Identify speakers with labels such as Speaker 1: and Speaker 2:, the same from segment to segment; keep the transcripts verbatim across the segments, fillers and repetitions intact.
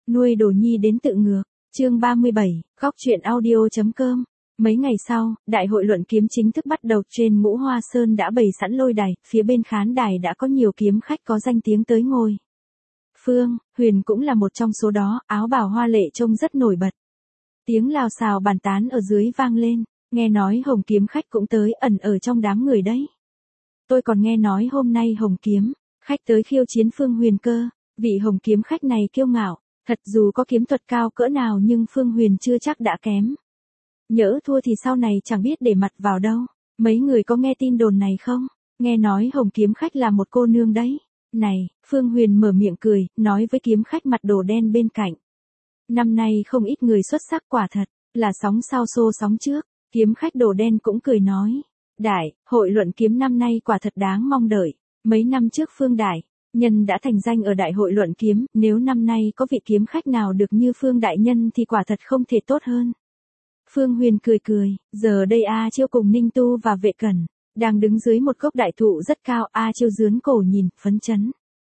Speaker 1: nuôi đồ nhi đến tự ngược. Chương ba mươi bảy, góc truyện audio.com. Mấy ngày sau, đại hội luận kiếm chính thức bắt đầu. Trên Ngũ Hoa Sơn đã bày sẵn lôi đài, phía bên khán đài đã có nhiều kiếm khách có danh tiếng tới ngồi. Phương Huyền cũng là một trong số đó, áo bào hoa lệ trông rất nổi bật. Tiếng lào xào bàn tán ở dưới vang lên, nghe nói Hồng kiếm khách cũng tới, ẩn ở trong đám người đấy. Tôi còn nghe nói hôm nay Hồng kiếm khách tới khiêu chiến Phương Huyền cơ. Vị Hồng kiếm khách này kiêu ngạo, thật dù có kiếm thuật cao cỡ nào nhưng Phương Huyền chưa chắc đã kém. Nhỡ thua thì sau này chẳng biết để mặt vào đâu. Mấy người có nghe tin đồn này không? Nghe nói Hồng kiếm khách là một cô nương đấy. Này, Phương Huyền mở miệng cười, nói với kiếm khách mặt đồ đen bên cạnh. Năm nay không ít người xuất sắc, quả thật là sóng sau xô sóng trước. Kiếm khách đồ đen cũng cười nói. Đại hội luận kiếm năm nay quả thật đáng mong đợi. Mấy năm trước Phương Đại Nhân đã thành danh ở đại hội luận kiếm, nếu năm nay có vị kiếm khách nào được như Phương Đại Nhân thì quả thật không thể tốt hơn. Phương Huyền cười cười, giờ đây A Chiêu cùng Ninh Tu và Vệ Cẩn đang đứng dưới một gốc đại thụ rất cao. A Chiêu dướn cổ nhìn, phấn chấn.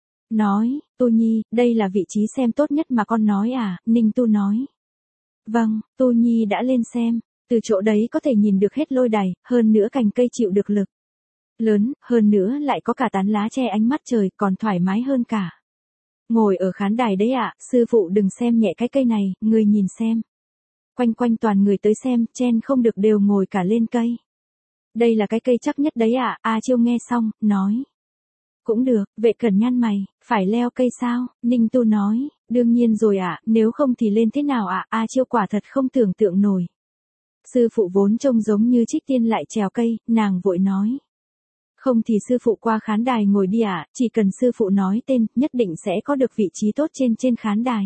Speaker 1: Nói, Tu Nhi, đây là vị trí xem tốt nhất mà con nói à? Ninh Tu nói. Vâng, Tu Nhi đã lên xem, từ chỗ đấy có thể nhìn được hết lôi đài, hơn nữa cành cây chịu được lực lớn, hơn nữa lại có cả tán lá che ánh mắt trời, còn thoải mái hơn cả. Ngồi ở khán đài đấy ạ, sư phụ đừng xem nhẹ cái cây này, người nhìn xem. Quanh quanh toàn người tới xem, chen không được đều ngồi cả lên cây. Đây là cái cây chắc nhất đấy ạ. A Chiêu nghe xong, nói. Cũng được. Vệ Cẩn nhăn mày, phải leo cây sao? Ninh Tu nói, đương nhiên rồi ạ, nếu không thì lên thế nào ạ? A Chiêu quả thật không tưởng tượng nổi. Sư phụ vốn trông giống như Trích Tiên lại trèo cây, nàng vội nói. Không thì sư phụ qua khán đài ngồi đi ạ, chỉ cần sư phụ nói tên, nhất định sẽ có được vị trí tốt trên trên khán đài.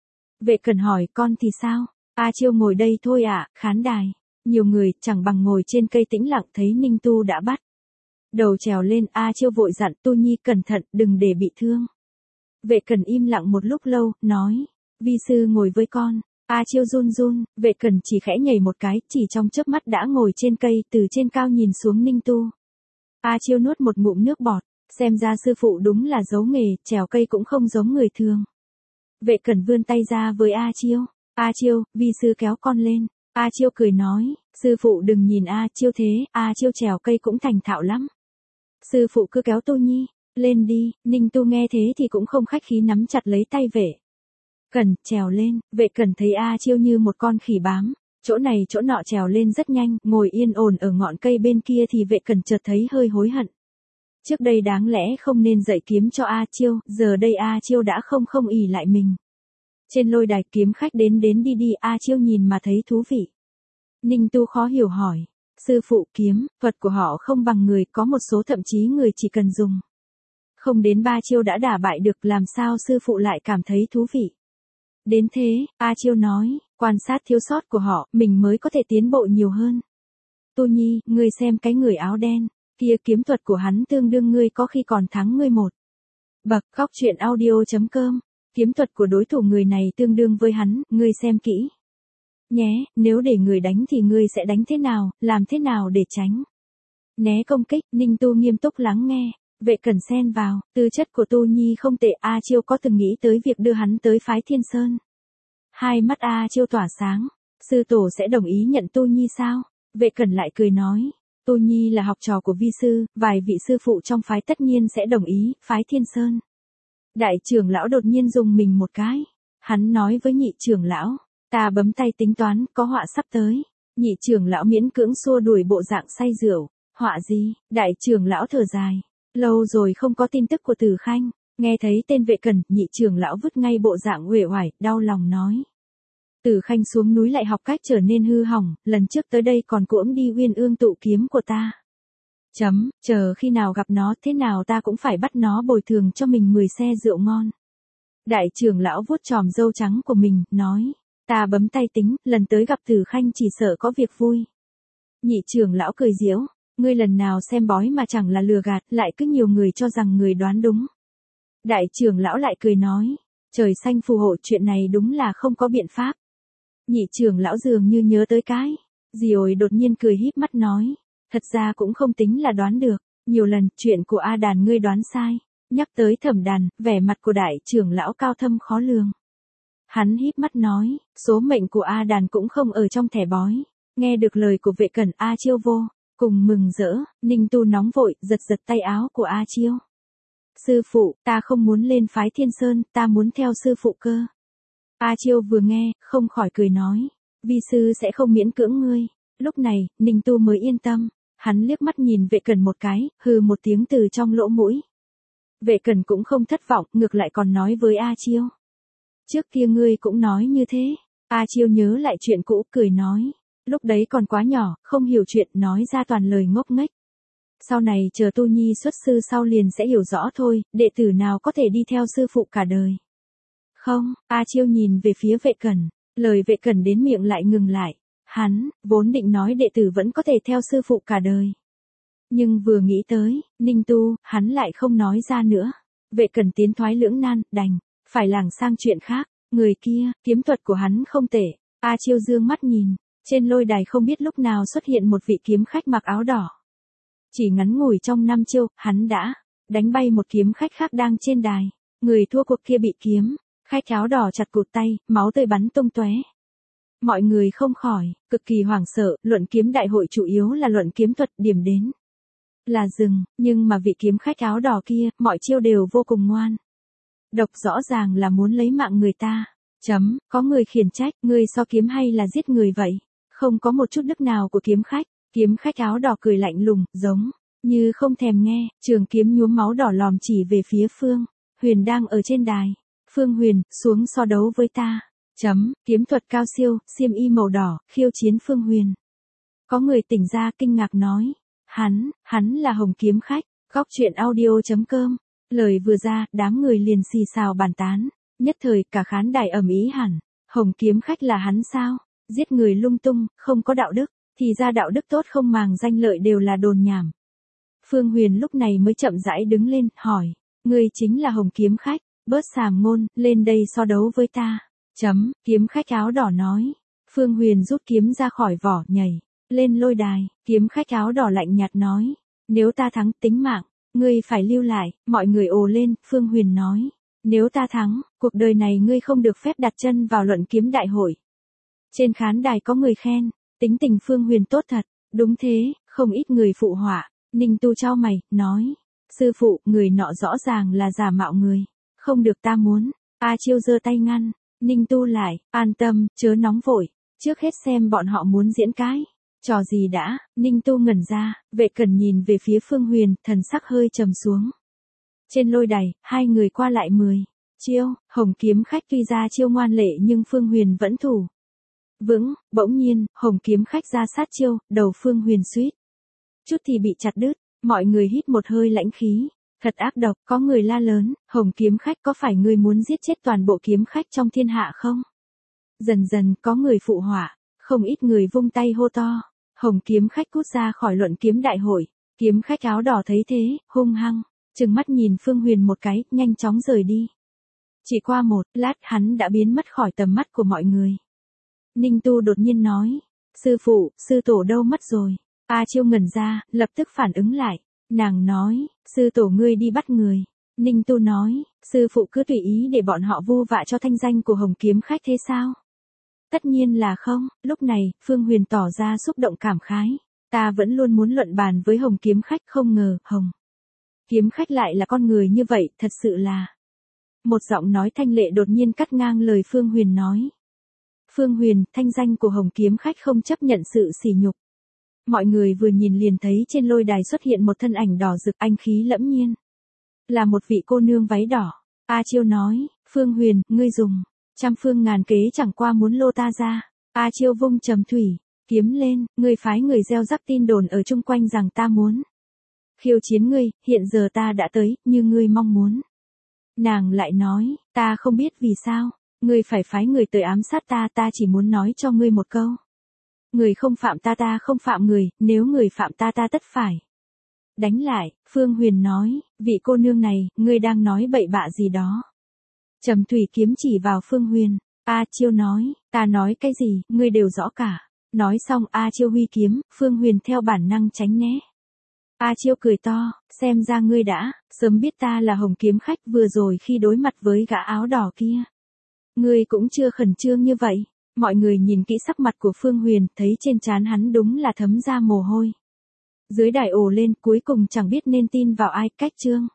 Speaker 1: Vệ Cẩn hỏi, con thì sao? A Chiêu ngồi đây thôi ạ, khán đài. Nhiều người, chẳng bằng ngồi trên cây tĩnh lặng. Thấy Ninh Tu đã bắt đầu trèo lên, A Chiêu vội dặn, Tu Nhi cẩn thận, đừng để bị thương. Vệ Cẩn im lặng một lúc lâu, nói, vi sư ngồi với con. A Chiêu run run, Vệ Cẩn chỉ khẽ nhảy một cái, chỉ trong chớp mắt đã ngồi trên cây, từ trên cao nhìn xuống Ninh Tu. A Chiêu nuốt một ngụm nước bọt, xem ra sư phụ đúng là giấu nghề, trèo cây cũng không giống người thường. Vệ Cẩn vươn tay ra với A Chiêu. A Chiêu, vi sư kéo con lên. A Chiêu cười nói, sư phụ đừng nhìn A Chiêu thế, A Chiêu trèo cây cũng thành thạo lắm. Sư phụ cứ kéo Tu Nhi lên đi. Ninh Tu nghe thế thì cũng không khách khí nắm chặt lấy tay Vệ Cẩn, trèo lên. Vệ Cẩn thấy A Chiêu như một con khỉ bám, chỗ này chỗ nọ trèo lên rất nhanh, ngồi yên ổn ở ngọn cây bên kia thì Vệ Cẩn chợt thấy hơi hối hận. Trước đây đáng lẽ không nên dạy kiếm cho A Chiêu, giờ đây A Chiêu đã không không ỷ lại mình. Trên lôi đài kiếm khách đến đến đi đi, A Chiêu nhìn mà thấy thú vị. Ninh Tu khó hiểu hỏi, sư phụ, kiếm thuật của họ không bằng người, có một số thậm chí người chỉ cần dùng không đến ba chiêu đã đả bại được, làm sao sư phụ lại cảm thấy thú vị đến thế? A Chiêu nói, quan sát thiếu sót của họ, mình mới có thể tiến bộ nhiều hơn. Tu Nhi, ngươi xem cái người áo đen kia, kiếm thuật của hắn tương đương ngươi, có khi còn thắng ngươi một bậc. Góc truyện audio.com. Kiếm thuật của đối thủ người này tương đương với hắn, ngươi xem kỹ nhé, nếu để người đánh thì ngươi sẽ đánh thế nào, làm thế nào để tránh né công kích? Ninh Tu nghiêm túc lắng nghe. Vệ Cẩn xen vào, tư chất của Tu Nhi không tệ. A Chiêu có từng nghĩ tới việc đưa hắn tới phái Thiên Sơn? Hai mắt A Chiêu tỏa sáng, sư tổ sẽ đồng ý nhận Tu Nhi sao? Vệ Cẩn lại cười nói, Tu Nhi là học trò của vi sư, vài vị sư phụ trong phái tất nhiên sẽ đồng ý. Phái Thiên Sơn. Đại trưởng lão đột nhiên dùng mình một cái, hắn nói với nhị trưởng lão, ta bấm tay tính toán, có họa sắp tới. Nhị trưởng lão miễn cưỡng xua đuổi bộ dạng say rượu. Họa gì? Đại trưởng lão thở dài, lâu rồi không có tin tức của Từ Khanh. Nghe thấy tên Vệ Cẩn, nhị trưởng lão vứt ngay bộ dạng uể oải, đau lòng nói, Từ Khanh xuống núi lại học cách trở nên hư hỏng, lần trước tới đây còn cuỗm đi Uyên Ương tụ kiếm của ta. Chấm, chờ khi nào gặp nó, thế nào ta cũng phải bắt nó bồi thường cho mình mười xe rượu ngon. Đại trưởng lão vuốt chòm râu trắng của mình, nói, ta bấm tay tính, lần tới gặp Từ Khanh chỉ sợ có việc vui. Nhị trưởng lão cười giễu, ngươi lần nào xem bói mà chẳng là lừa gạt, lại cứ nhiều người cho rằng người đoán đúng. Đại trưởng lão lại cười nói, trời xanh phù hộ, chuyện này đúng là không có biện pháp. Nhị trưởng lão dường như nhớ tới cái gì rồi đột nhiên cười híp mắt nói, thật ra cũng không tính là đoán được, nhiều lần chuyện của A Đàn ngươi đoán sai. Nhắc tới Thẩm Đàn, vẻ mặt của đại trưởng lão cao thâm khó lường. Hắn híp mắt nói, số mệnh của A Đàn cũng không ở trong thẻ bói. Nghe được lời của Vệ Cẩn, A Chiêu vô cùng mừng rỡ, Ninh Tu nóng vội, giật giật tay áo của A Chiêu. Sư phụ, ta không muốn lên phái Thiên Sơn, ta muốn theo sư phụ cơ. A Chiêu vừa nghe, không khỏi cười nói, vi sư sẽ không miễn cưỡng ngươi. Lúc này, Ninh Tu mới yên tâm, hắn liếc mắt nhìn Vệ Cẩn một cái, hừ một tiếng từ trong lỗ mũi. Vệ Cẩn cũng không thất vọng, ngược lại còn nói với A Chiêu. Trước kia ngươi cũng nói như thế. A Chiêu nhớ lại chuyện cũ, cười nói. Lúc đấy còn quá nhỏ, không hiểu chuyện, nói ra toàn lời ngốc nghếch. Sau này chờ tu nhi xuất sư sau liền sẽ hiểu rõ thôi, đệ tử nào có thể đi theo sư phụ cả đời. Không, A Chiêu nhìn về phía Vệ Cẩn, lời Vệ Cẩn đến miệng lại ngừng lại. Hắn, vốn định nói đệ tử vẫn có thể theo sư phụ cả đời. Nhưng vừa nghĩ tới, Ninh Tu, hắn lại không nói ra nữa. Vệ Cẩn tiến thoái lưỡng nan, đành phải lảng sang chuyện khác. Người kia, kiếm thuật của hắn không tệ. A Chiêu dương mắt nhìn, trên lôi đài không biết lúc nào xuất hiện một vị kiếm khách mặc áo đỏ. Chỉ ngắn ngủi trong năm chiêu, hắn đã đánh bay một kiếm khách khác đang trên đài. Người thua cuộc kia bị kiếm khách áo đỏ chặt cụt tay, máu tươi bắn tung tóe. Mọi người không khỏi cực kỳ hoảng sợ, luận kiếm đại hội chủ yếu là luận kiếm thuật, điểm đến là dừng, nhưng mà vị kiếm khách áo đỏ kia, mọi chiêu đều vô cùng ngoan. Độc rõ ràng là muốn lấy mạng người ta. Chấm, có người khiển trách, người so kiếm hay là giết người vậy? Không có một chút đức nào của kiếm khách. Kiếm khách áo đỏ cười lạnh lùng, giống như không thèm nghe, trường kiếm nhuốm máu đỏ lòm chỉ về phía Phương Huyền đang ở trên đài. Phương Huyền, xuống so đấu với ta. Chấm, kiếm thuật cao siêu, xiêm y màu đỏ, khiêu chiến Phương Huyền. Có người tỉnh ra kinh ngạc nói, hắn, hắn là Hồng kiếm khách. Góc truyện audio chấm com. Lời vừa ra, đám người liền xì xào bàn tán. Nhất thời cả khán đài ầm ĩ hẳn. Hồng kiếm khách là hắn sao? Giết người lung tung, không có đạo đức. Thì ra đạo đức tốt không màng danh lợi đều là đồn nhảm. Phương Huyền lúc này mới chậm rãi đứng lên, hỏi. Ngươi chính là Hồng kiếm khách, bớt sàm ngôn, lên đây so đấu với ta. Chấm, kiếm khách áo đỏ nói. Phương Huyền rút kiếm ra khỏi vỏ, nhảy lên lôi đài. Kiếm khách áo đỏ lạnh nhạt nói. Nếu ta thắng, tính mạng ngươi phải lưu lại. Mọi người ồ lên. Phương Huyền nói. Nếu ta thắng, cuộc đời này ngươi không được phép đặt chân vào luận kiếm đại hội. Trên khán đài có người khen. Tính tình Phương Huyền tốt thật. Đúng thế, không ít người phụ họa. Ninh Tu chau mày, nói. Sư phụ, người nọ rõ ràng là giả mạo người. Không được ta muốn. A Chiêu giơ tay ngăn. Ninh Tu lại, an tâm, chớ nóng vội. Trước hết xem bọn họ muốn diễn cái trò gì đã. Ninh Tu ngẩn ra. Vệ Cẩn nhìn về phía Phương Huyền, thần sắc hơi trầm xuống. Trên lôi đài, hai người qua lại mười chiêu. Hồng kiếm khách tuy ra chiêu ngoan lệ nhưng Phương Huyền vẫn thủ vững. Bỗng nhiên, Hồng kiếm khách ra sát chiêu, đầu Phương Huyền suýt chút thì bị chặt đứt. Mọi người hít một hơi lãnh khí. Thật ác độc. Có người la lớn. Hồng kiếm khách, có phải ngươi muốn giết chết toàn bộ kiếm khách trong thiên hạ không? Dần dần có người phụ họa. Không ít người vung tay hô to. Hồng kiếm khách cút ra khỏi luận kiếm đại hội. Kiếm khách áo đỏ thấy thế, hung hăng trừng mắt nhìn Phương Huyền một cái, nhanh chóng rời đi. Chỉ qua một lát hắn đã biến mất khỏi tầm mắt của mọi người. Ninh Tu đột nhiên nói. Sư phụ, sư tổ đâu mất rồi? A Chiêu ngẩn ra, lập tức phản ứng lại. Nàng nói, sư tổ ngươi đi bắt người. Ninh Tu nói, sư phụ cứ tùy ý để bọn họ vu vạ cho thanh danh của Hồng kiếm khách thế sao? Tất nhiên là không. Lúc này, Phương Huyền tỏ ra xúc động cảm khái. Ta vẫn luôn muốn luận bàn với Hồng kiếm khách, không ngờ, Hồng kiếm khách lại là con người như vậy, thật sự là. Một giọng nói thanh lệ đột nhiên cắt ngang lời Phương Huyền nói. Phương Huyền, thanh danh của Hồng kiếm khách không chấp nhận sự sỉ nhục. Mọi người vừa nhìn liền thấy trên lôi đài xuất hiện một thân ảnh đỏ rực, anh khí lẫm nhiên. Là một vị cô nương váy đỏ. A Chiêu nói, Phương Huyền, ngươi dùng trăm phương ngàn kế chẳng qua muốn lô ta ra. A Chiêu vung trầm thủy kiếm lên, ngươi phái người gieo rắc tin đồn ở chung quanh rằng ta muốn khiêu chiến ngươi, hiện giờ ta đã tới, như ngươi mong muốn. Nàng lại nói, ta không biết vì sao, ngươi phải phái người tới ám sát ta, ta chỉ muốn nói cho ngươi một câu. Người không phạm ta ta không phạm người, nếu người phạm ta ta tất phải đánh lại. Phương Huyền nói, vị cô nương này, ngươi đang nói bậy bạ gì đó. Trầm thủy kiếm chỉ vào Phương Huyền. A Chiêu nói, ta nói cái gì, ngươi đều rõ cả. Nói xong A Chiêu huy kiếm, Phương Huyền theo bản năng tránh né. A Chiêu cười to, xem ra ngươi đã sớm biết ta là Hồng kiếm khách, vừa rồi khi đối mặt với gã áo đỏ kia. Ngươi cũng chưa khẩn trương như vậy. Mọi người nhìn kỹ sắc mặt của Phương Huyền, thấy trên trán hắn đúng là thấm ra mồ hôi. Dưới đài ồ lên, cuối cùng chẳng biết nên tin vào ai, cách Trương